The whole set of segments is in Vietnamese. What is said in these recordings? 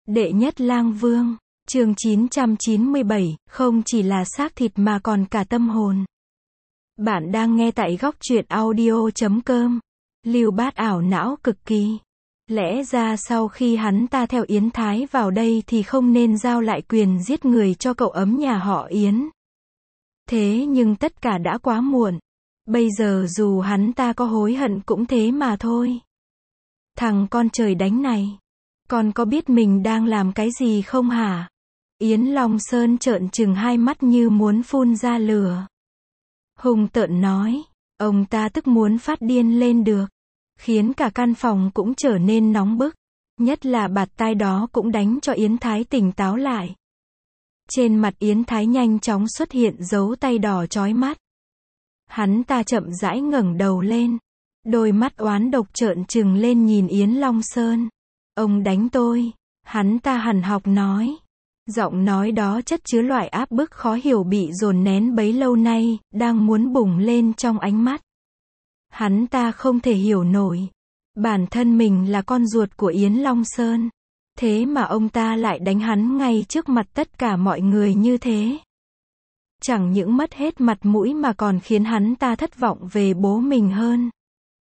Đệ nhất lang vương, chương 997, không chỉ là xác thịt mà còn cả tâm hồn. Bạn đang nghe tại góc truyện audio.com. Lưu Bát ảo não cực kỳ. Lẽ ra sau khi hắn ta theo Yến Thái vào đây thì không nên giao lại quyền giết người cho cậu ấm nhà họ Yến. Thế nhưng tất cả đã quá muộn. Bây giờ dù hắn ta có hối hận cũng thế mà thôi. Thằng con trời đánh này. Con có biết mình đang làm cái gì không hả? Yến Long Sơn trợn trừng hai mắt như muốn phun ra lửa. Hung tợn nói. Ông ta tức muốn phát điên lên được. Khiến cả căn phòng cũng trở nên nóng bức. Nhất là bạt tai đó cũng đánh cho Yến Thái tỉnh táo lại. Trên mặt Yến Thái nhanh chóng xuất hiện dấu tay đỏ chói mắt. Hắn ta chậm rãi ngẩng đầu lên. Đôi mắt oán độc trợn trừng lên nhìn Yến Long Sơn. Ông đánh tôi. Hắn ta hằn học nói. Giọng nói đó chất chứa loại áp bức khó hiểu bị dồn nén bấy lâu nay, đang muốn bùng lên trong ánh mắt. Hắn ta không thể hiểu nổi. Bản thân mình là con ruột của Yến Long Sơn. Thế mà ông ta lại đánh hắn ngay trước mặt tất cả mọi người như thế. Chẳng những mất hết mặt mũi mà còn khiến hắn ta thất vọng về bố mình hơn.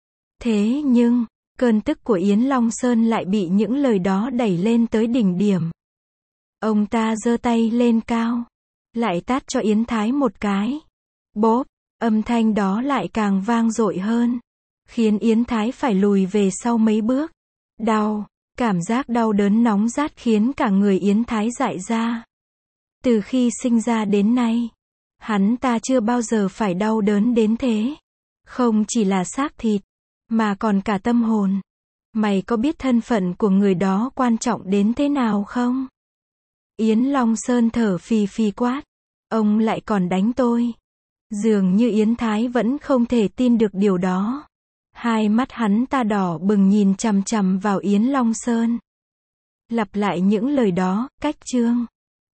Thế nhưng, cơn tức của Yến Long Sơn lại bị những lời đó đẩy lên tới đỉnh điểm. Ông ta giơ tay lên cao, lại tát cho Yến Thái một cái. Bốp, âm thanh đó lại càng vang dội hơn, khiến Yến Thái phải lùi về sau mấy bước. Đau, cảm giác đau đớn nóng rát khiến cả người Yến Thái dại ra. Từ khi sinh ra đến nay, hắn ta chưa bao giờ phải đau đớn đến thế. Không chỉ là xác thịt, mà còn cả tâm hồn. Mày có biết thân phận của người đó quan trọng đến thế nào không? Yến Long Sơn thở phì phì quát. Ông lại còn đánh tôi. Dường như Yến Thái vẫn không thể tin được điều đó. Hai mắt hắn ta đỏ bừng nhìn chằm chằm vào Yến Long Sơn. Lặp lại những lời đó, cách chương.